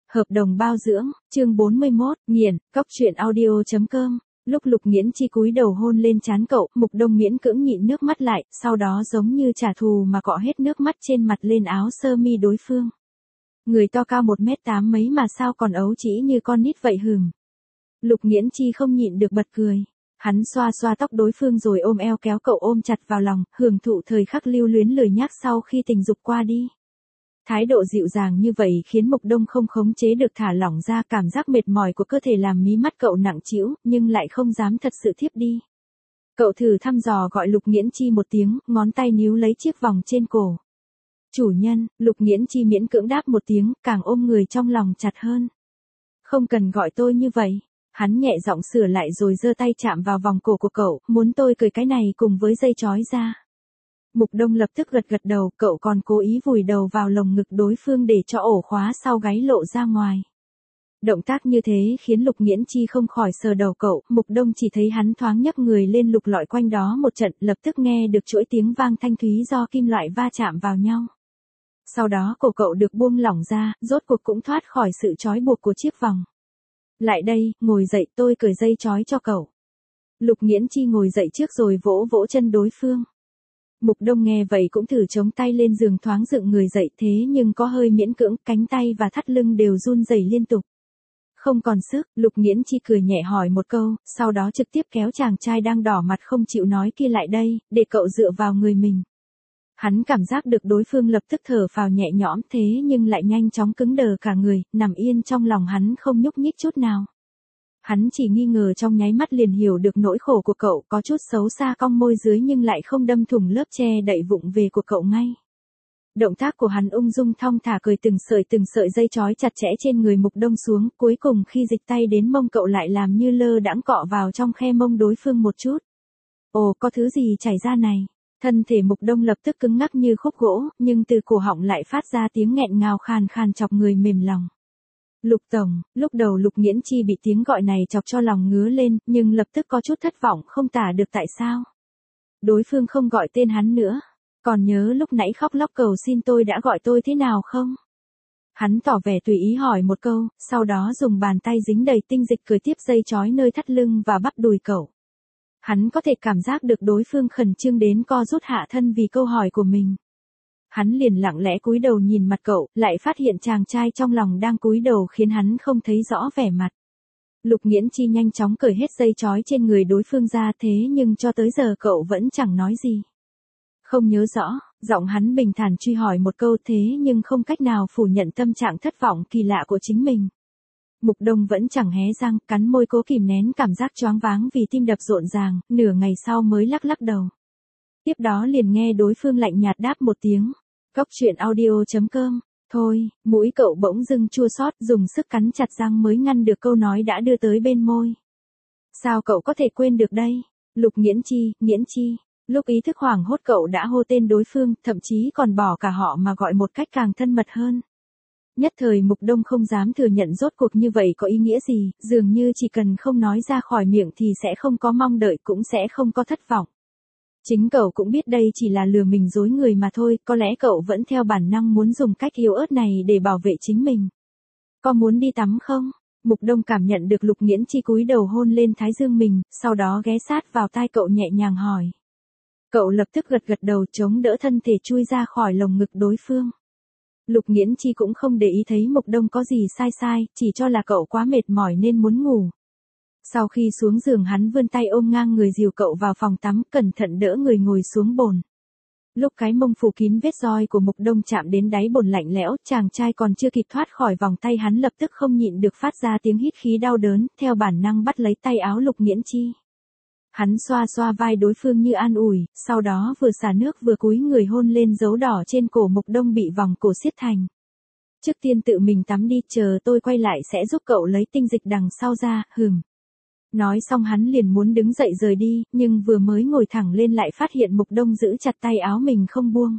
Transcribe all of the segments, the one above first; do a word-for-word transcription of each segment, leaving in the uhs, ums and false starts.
Hợp đồng bao dưỡng, chương bốn mươi mốt, nghiền, cóc truyện audio chấm com. Lúc Lục Nghiễn Chi cúi đầu hôn lên trán cậu, Mục Đông miễn cưỡng nhịn nước mắt lại, sau đó giống như trả thù mà cọ hết nước mắt trên mặt lên áo sơ mi đối phương. Người to cao một mét tám mấy mà sao còn ấu trĩ như con nít vậy hừm. Lục Nghiễn Chi không nhịn được bật cười. Hắn xoa xoa tóc đối phương rồi ôm eo kéo cậu ôm chặt vào lòng, hưởng thụ thời khắc lưu luyến lười nhác sau khi tình dục qua đi. Thái độ dịu dàng như vậy khiến Mục Đông không khống chế được thả lỏng ra, cảm giác mệt mỏi của cơ thể làm mí mắt cậu nặng trĩu, nhưng lại không dám thật sự thiếp đi. Cậu thử thăm dò gọi Lục Nghiễn Chi một tiếng, ngón tay níu lấy chiếc vòng trên cổ. Chủ nhân, Lục Nghiễn Chi miễn cưỡng đáp một tiếng, càng ôm người trong lòng chặt hơn. Không cần gọi tôi như vậy. Hắn nhẹ giọng sửa lại rồi giơ tay chạm vào vòng cổ của cậu, muốn tôi cởi cái này cùng với dây trói ra. Mục Đông lập tức gật gật đầu, cậu còn cố ý vùi đầu vào lồng ngực đối phương để cho ổ khóa sau gáy lộ ra ngoài. Động tác như thế khiến Lục Nghiễn Chi không khỏi sờ đầu cậu, Mục Đông chỉ thấy hắn thoáng nhấc người lên lục lọi quanh đó một trận, lập tức nghe được chuỗi tiếng vang thanh thúy do kim loại va chạm vào nhau. Sau đó cổ cậu được buông lỏng ra, rốt cuộc cũng thoát khỏi sự trói buộc của chiếc vòng. Lại đây, ngồi dậy, tôi cởi dây trói cho cậu. Lục Nghiễn Chi ngồi dậy trước rồi vỗ vỗ chân đối phương. Mục Đông nghe vậy cũng thử chống tay lên giường thoáng dựng người dậy, thế nhưng có hơi miễn cưỡng, cánh tay và thắt lưng đều run rẩy liên tục. Không còn sức, Lục Nghiễn Chi cười nhẹ hỏi một câu, sau đó trực tiếp kéo chàng trai đang đỏ mặt không chịu nói kia lại đây, để cậu dựa vào người mình. Hắn cảm giác được đối phương lập tức thở phào nhẹ nhõm, thế nhưng lại nhanh chóng cứng đờ cả người, nằm yên trong lòng hắn không nhúc nhích chút nào. Hắn chỉ nghi ngờ trong nháy mắt liền hiểu được nỗi khổ của cậu, có chút xấu xa cong môi dưới nhưng lại không đâm thủng lớp che đậy vụng về của cậu ngay. Động tác của hắn ung dung thong thả cởi từng sợi từng sợi dây trói chặt chẽ trên người Mục Đông xuống, cuối cùng khi dịch tay đến mông cậu lại làm như lơ đãng cọ vào trong khe mông đối phương một chút. Ồ, có thứ gì chảy ra này? Thân thể Mục Đông lập tức cứng ngắc như khúc gỗ, nhưng từ cổ họng lại phát ra tiếng nghẹn ngào khàn khàn chọc người mềm lòng. Lục Tổng, lúc đầu Lục Nghiễn Chi bị tiếng gọi này chọc cho lòng ngứa lên, nhưng lập tức có chút thất vọng không tả được tại sao. Đối phương không gọi tên hắn nữa. Còn nhớ lúc nãy khóc lóc cầu xin tôi đã gọi tôi thế nào không? Hắn tỏ vẻ tùy ý hỏi một câu, sau đó dùng bàn tay dính đầy tinh dịch cởi tiếp dây trói nơi thắt lưng và bắp đùi cậu. Hắn có thể cảm giác được đối phương khẩn trương đến co rút hạ thân vì câu hỏi của mình. Hắn liền lặng lẽ cúi đầu nhìn mặt cậu, lại phát hiện chàng trai trong lòng đang cúi đầu khiến hắn không thấy rõ vẻ mặt. Lục Nghiễn Chi nhanh chóng cởi hết dây trói trên người đối phương ra, thế nhưng cho tới giờ cậu vẫn chẳng nói gì. Không nhớ rõ, giọng hắn bình thản truy hỏi một câu, thế nhưng không cách nào phủ nhận tâm trạng thất vọng kỳ lạ của chính mình. Mục Đông vẫn chẳng hé răng, cắn môi cố kìm nén cảm giác choáng váng vì tim đập rộn ràng, nửa ngày sau mới lắc lắc đầu. Tiếp đó liền nghe đối phương lạnh nhạt đáp một tiếng. Cóc truyện audio chấm com. Thôi, mũi cậu bỗng dưng chua xót, dùng sức cắn chặt răng mới ngăn được câu nói đã đưa tới bên môi. Sao cậu có thể quên được đây? Lục Nghiễn Chi, Nghiễn Chi. Lúc ý thức hoảng hốt cậu đã hô tên đối phương, thậm chí còn bỏ cả họ mà gọi một cách càng thân mật hơn. Nhất thời Mục Đông không dám thừa nhận rốt cuộc như vậy có ý nghĩa gì, dường như chỉ cần không nói ra khỏi miệng thì sẽ không có mong đợi cũng sẽ không có thất vọng. Chính cậu cũng biết đây chỉ là lừa mình dối người mà thôi, có lẽ cậu vẫn theo bản năng muốn dùng cách yếu ớt này để bảo vệ chính mình. Có muốn đi tắm không? Mục Đông cảm nhận được Lục Nghiễn Chi cúi đầu hôn lên thái dương mình, sau đó ghé sát vào tai cậu nhẹ nhàng hỏi. Cậu lập tức gật gật đầu chống đỡ thân thể chui ra khỏi lồng ngực đối phương. Lục Nghiễn Chi cũng không để ý thấy Mục Đông có gì sai sai, chỉ cho là cậu quá mệt mỏi nên muốn ngủ. Sau khi xuống giường hắn vươn tay ôm ngang người dìu cậu vào phòng tắm, cẩn thận đỡ người ngồi xuống bồn. Lúc cái mông phủ kín vết roi của Mục Đông chạm đến đáy bồn lạnh lẽo, chàng trai còn chưa kịp thoát khỏi vòng tay hắn lập tức không nhịn được phát ra tiếng hít khí đau đớn, theo bản năng bắt lấy tay áo Lục Nghiễn Chi. Hắn xoa xoa vai đối phương như an ủi, sau đó vừa xả nước vừa cúi người hôn lên dấu đỏ trên cổ Mục Đông bị vòng cổ siết thành. Trước tiên tự mình tắm đi, chờ tôi quay lại sẽ giúp cậu lấy tinh dịch đằng sau ra, hừm. Nói xong hắn liền muốn đứng dậy rời đi, nhưng vừa mới ngồi thẳng lên lại phát hiện Mục Đông giữ chặt tay áo mình không buông.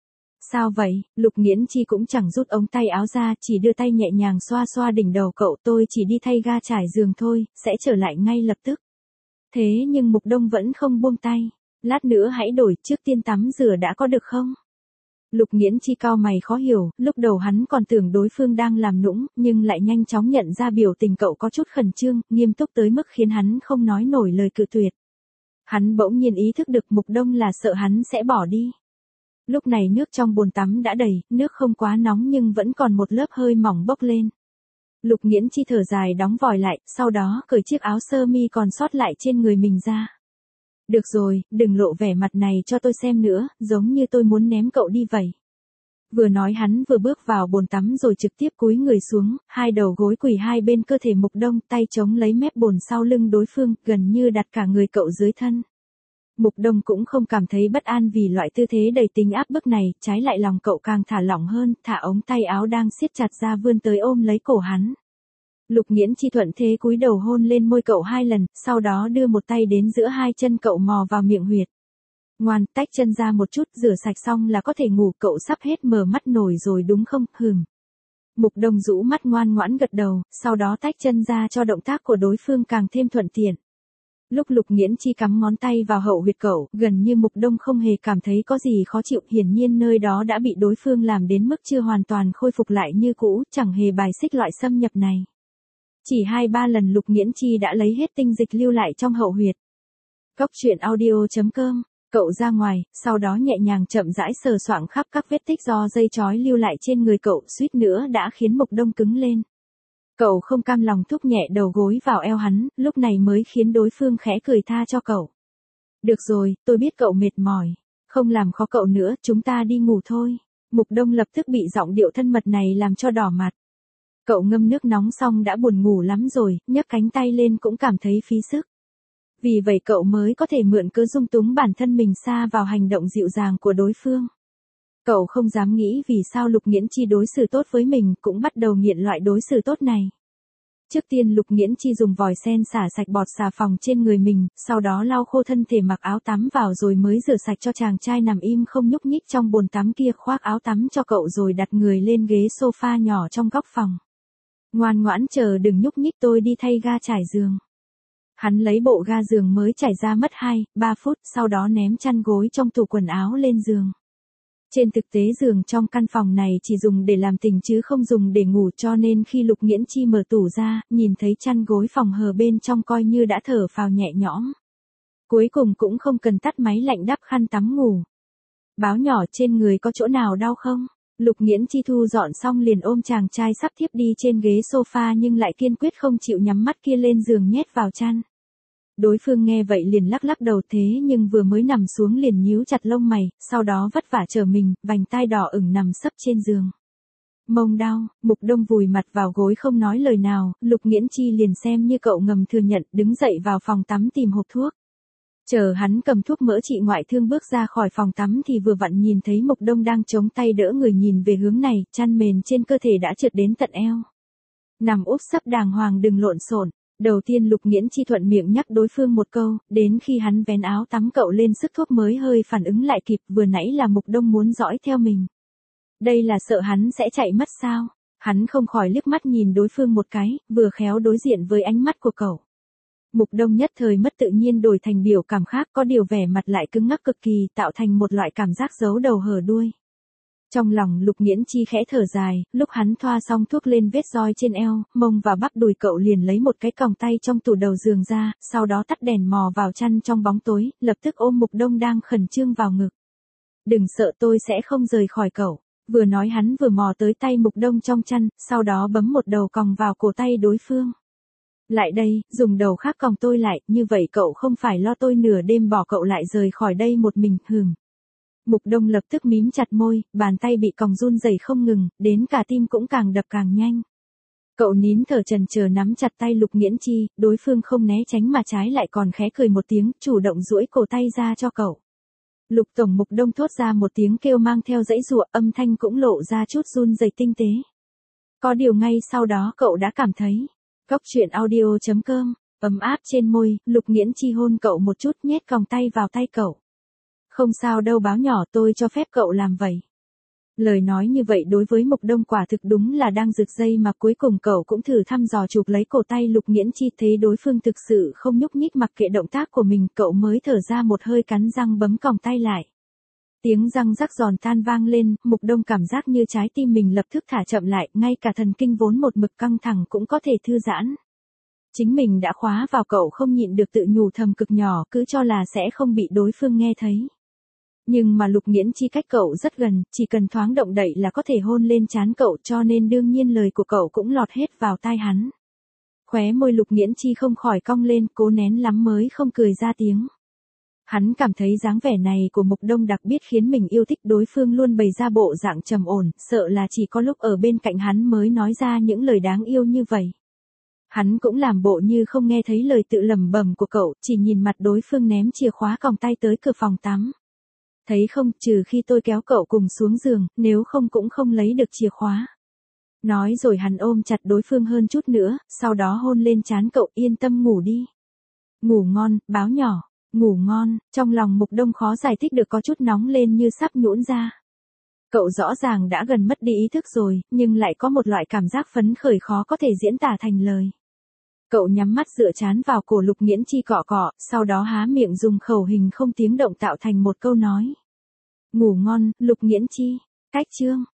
Sao vậy? Lục Nghiễn Chi cũng chẳng rút ống tay áo ra, chỉ đưa tay nhẹ nhàng xoa xoa đỉnh đầu cậu, tôi chỉ đi thay ga trải giường thôi, sẽ trở lại ngay lập tức. Thế nhưng Mục Đông vẫn không buông tay. Lát nữa hãy đổi, trước tiên tắm rửa đã có được không? Lục Nghiễn Chi cau mày khó hiểu, lúc đầu hắn còn tưởng đối phương đang làm nũng, nhưng lại nhanh chóng nhận ra biểu tình cậu có chút khẩn trương, nghiêm túc tới mức khiến hắn không nói nổi lời cự tuyệt. Hắn bỗng nhiên ý thức được Mục Đông là sợ hắn sẽ bỏ đi. Lúc này nước trong bồn tắm đã đầy, nước không quá nóng nhưng vẫn còn một lớp hơi mỏng bốc lên. Lục Nghiễn Chi thở dài đóng vòi lại, sau đó cởi chiếc áo sơ mi còn sót lại trên người mình ra. Được rồi, đừng lộ vẻ mặt này cho tôi xem nữa, giống như tôi muốn ném cậu đi vậy. Vừa nói hắn vừa bước vào bồn tắm rồi trực tiếp cúi người xuống, hai đầu gối quỳ hai bên cơ thể Mục Đông, tay chống lấy mép bồn sau lưng đối phương, gần như đặt cả người cậu dưới thân. Mục Đông cũng không cảm thấy bất an vì loại tư thế đầy tính áp bức này, trái lại lòng cậu càng thả lỏng hơn, thả ống tay áo đang siết chặt ra vươn tới ôm lấy cổ hắn. Lục Nghiễn Chi thuận thế cúi đầu hôn lên môi cậu hai lần, sau đó đưa một tay đến giữa hai chân cậu mò vào miệng huyệt. Ngoan, tách chân ra một chút, rửa sạch xong là có thể ngủ, cậu sắp hết mở mắt nổi rồi đúng không, hừm. Mục Đông rũ mắt ngoan ngoãn gật đầu, sau đó tách chân ra cho động tác của đối phương càng thêm thuận tiện. Lúc Lục Nghiễn Chi cắm ngón tay vào hậu huyệt cậu, gần như Mục Đông không hề cảm thấy có gì khó chịu, hiển nhiên nơi đó đã bị đối phương làm đến mức chưa hoàn toàn khôi phục lại như cũ, chẳng hề bài xích loại xâm nhập này. Chỉ hai ba lần Lục Nghiễn Chi đã lấy hết tinh dịch lưu lại trong hậu huyệt. Cốc truyện audio chấm com, cậu ra ngoài, sau đó nhẹ nhàng chậm rãi sờ soạng khắp các vết tích do dây trói lưu lại trên người cậu, suýt nữa đã khiến Mục Đông cứng lên. Cậu không cam lòng thúc nhẹ đầu gối vào eo hắn, lúc này mới khiến đối phương khẽ cười tha cho cậu. Được rồi, tôi biết cậu mệt mỏi, không làm khó cậu nữa, chúng ta đi ngủ thôi. Mục Đông lập tức bị giọng điệu thân mật này làm cho đỏ mặt. Cậu ngâm nước nóng xong đã buồn ngủ lắm rồi, nhấc cánh tay lên cũng cảm thấy phí sức. Vì vậy cậu mới có thể mượn cớ dung túng bản thân mình sa vào hành động dịu dàng của đối phương. Cậu không dám nghĩ vì sao Lục Nghiễn Chi đối xử tốt với mình, cũng bắt đầu nghiện loại đối xử tốt này. Trước tiên Lục Nghiễn Chi dùng vòi sen xả sạch bọt xà phòng trên người mình, sau đó lau khô thân thể mặc áo tắm vào rồi mới rửa sạch cho chàng trai nằm im không nhúc nhích trong bồn tắm kia, khoác áo tắm cho cậu rồi đặt người lên ghế sofa nhỏ trong góc phòng. Ngoan ngoãn chờ đừng nhúc nhích, tôi đi thay ga trải giường. Hắn lấy bộ ga giường mới trải ra mất hai, ba phút, sau đó ném chăn gối trong tủ quần áo lên giường. Trên thực tế giường trong căn phòng này chỉ dùng để làm tình chứ không dùng để ngủ, cho nên khi Lục Nghiễn Chi mở tủ ra, nhìn thấy chăn gối phòng hờ bên trong coi như đã thở phào nhẹ nhõm. Cuối cùng cũng không cần tắt máy lạnh đắp khăn tắm ngủ. Báo nhỏ trên người có chỗ nào đau không? Lục Nghiễn Chi thu dọn xong liền ôm chàng trai sắp thiếp đi trên ghế sofa nhưng lại kiên quyết không chịu nhắm mắt kia lên giường nhét vào chăn. Đối phương nghe vậy liền lắc lắc đầu, thế nhưng vừa mới nằm xuống liền nhíu chặt lông mày, sau đó vất vả trở mình, vành tai đỏ ửng nằm sấp trên giường. Mông đau, Mục Đông vùi mặt vào gối không nói lời nào, Lục Nghiễn Chi liền xem như cậu ngầm thừa nhận, đứng dậy vào phòng tắm tìm hộp thuốc. Chờ hắn cầm thuốc mỡ trị ngoại thương bước ra khỏi phòng tắm thì vừa vặn nhìn thấy Mục Đông đang chống tay đỡ người nhìn về hướng này, chăn mền trên cơ thể đã trượt đến tận eo. Nằm úp sấp đàng hoàng đừng lộn xộn. Đầu tiên Lục Nghiễn Chi thuận miệng nhắc đối phương một câu, đến khi hắn vén áo tắm cậu lên sức thuốc mới hơi phản ứng lại kịp, vừa nãy là Mục Đông muốn dõi theo mình. Đây là sợ hắn sẽ chạy mất sao? Hắn không khỏi liếc mắt nhìn đối phương một cái, vừa khéo đối diện với ánh mắt của cậu. Mục Đông nhất thời mất tự nhiên đổi thành biểu cảm khác, có điều vẻ mặt lại cứng ngắc cực kỳ, tạo thành một loại cảm giác giấu đầu hở đuôi. Trong lòng Lục Nghiễn Chi khẽ thở dài, lúc hắn thoa xong thuốc lên vết roi trên eo, mông và bắp đùi cậu liền lấy một cái còng tay trong tủ đầu giường ra, sau đó tắt đèn mò vào chăn trong bóng tối, lập tức ôm Mục Đông đang khẩn trương vào ngực. Đừng sợ, tôi sẽ không rời khỏi cậu. Vừa nói hắn vừa mò tới tay Mục Đông trong chăn, sau đó bấm một đầu còng vào cổ tay đối phương. Lại đây, dùng đầu khác còng tôi lại, như vậy cậu không phải lo tôi nửa đêm bỏ cậu lại rời khỏi đây một mình, hừm. Mục Đông lập tức mím chặt môi, bàn tay bị còng run rẩy không ngừng, đến cả tim cũng càng đập càng nhanh. Cậu nín thở chần chờ nắm chặt tay Lục Nghiễn Chi, đối phương không né tránh mà trái lại còn khẽ cười một tiếng, chủ động duỗi cổ tay ra cho cậu. Lục tổng. Mục Đông thốt ra một tiếng kêu mang theo dãy giụa, âm thanh cũng lộ ra chút run rẩy tinh tế. Có điều ngay sau đó cậu đã cảm thấy, cốc truyện audio chấm com, ấm áp trên môi, Lục Nghiễn Chi hôn cậu một chút, nhét còng tay vào tay cậu. Không sao đâu báo nhỏ, tôi cho phép cậu làm vậy. Lời nói như vậy đối với Mục Đông quả thực đúng là đang giật dây mà cuối cùng cậu cũng thử thăm dò chụp lấy cổ tay Lục Nghiễn Chi, thấy đối phương thực sự không nhúc nhích mặc kệ động tác của mình, cậu mới thở ra một hơi cắn răng bấm còng tay lại. Tiếng răng rắc giòn tan vang lên, Mục Đông cảm giác như trái tim mình lập tức thả chậm lại, ngay cả thần kinh vốn một mực căng thẳng cũng có thể thư giãn. Chính mình đã khóa vào cậu không nhịn được tự nhủ thầm cực nhỏ, cứ cho là sẽ không bị đối phương nghe thấy. Nhưng mà Lục Nghiễn Chi cách cậu rất gần, chỉ cần thoáng động đậy là có thể hôn lên trán cậu, cho nên đương nhiên lời của cậu cũng lọt hết vào tai hắn. Khóe môi Lục Nghiễn Chi không khỏi cong lên, cố nén lắm mới không cười ra tiếng. Hắn cảm thấy dáng vẻ này của Mục Đông đặc biệt khiến mình yêu thích, đối phương luôn bày ra bộ dạng trầm ổn, sợ là chỉ có lúc ở bên cạnh hắn mới nói ra những lời đáng yêu như vậy. Hắn cũng làm bộ như không nghe thấy lời tự lẩm bẩm của cậu, chỉ nhìn mặt đối phương ném chìa khóa còng tay tới cửa phòng tắm. Thấy không, trừ khi tôi kéo cậu cùng xuống giường, nếu không cũng không lấy được chìa khóa. Nói rồi hắn ôm chặt đối phương hơn chút nữa, sau đó hôn lên trán cậu, yên tâm ngủ đi. Ngủ ngon, báo nhỏ, ngủ ngon, trong lòng Mục Đông khó giải thích được có chút nóng lên như sắp nhũn ra. Cậu rõ ràng đã gần mất đi ý thức rồi, nhưng lại có một loại cảm giác phấn khởi khó có thể diễn tả thành lời. Cậu nhắm mắt dựa trán vào cổ Lục Nghiễn Chi cọ cọ, sau đó há miệng dùng khẩu hình không tiếng động tạo thành một câu nói. Ngủ ngon, Lục Nghiễn Chi. Cách chương.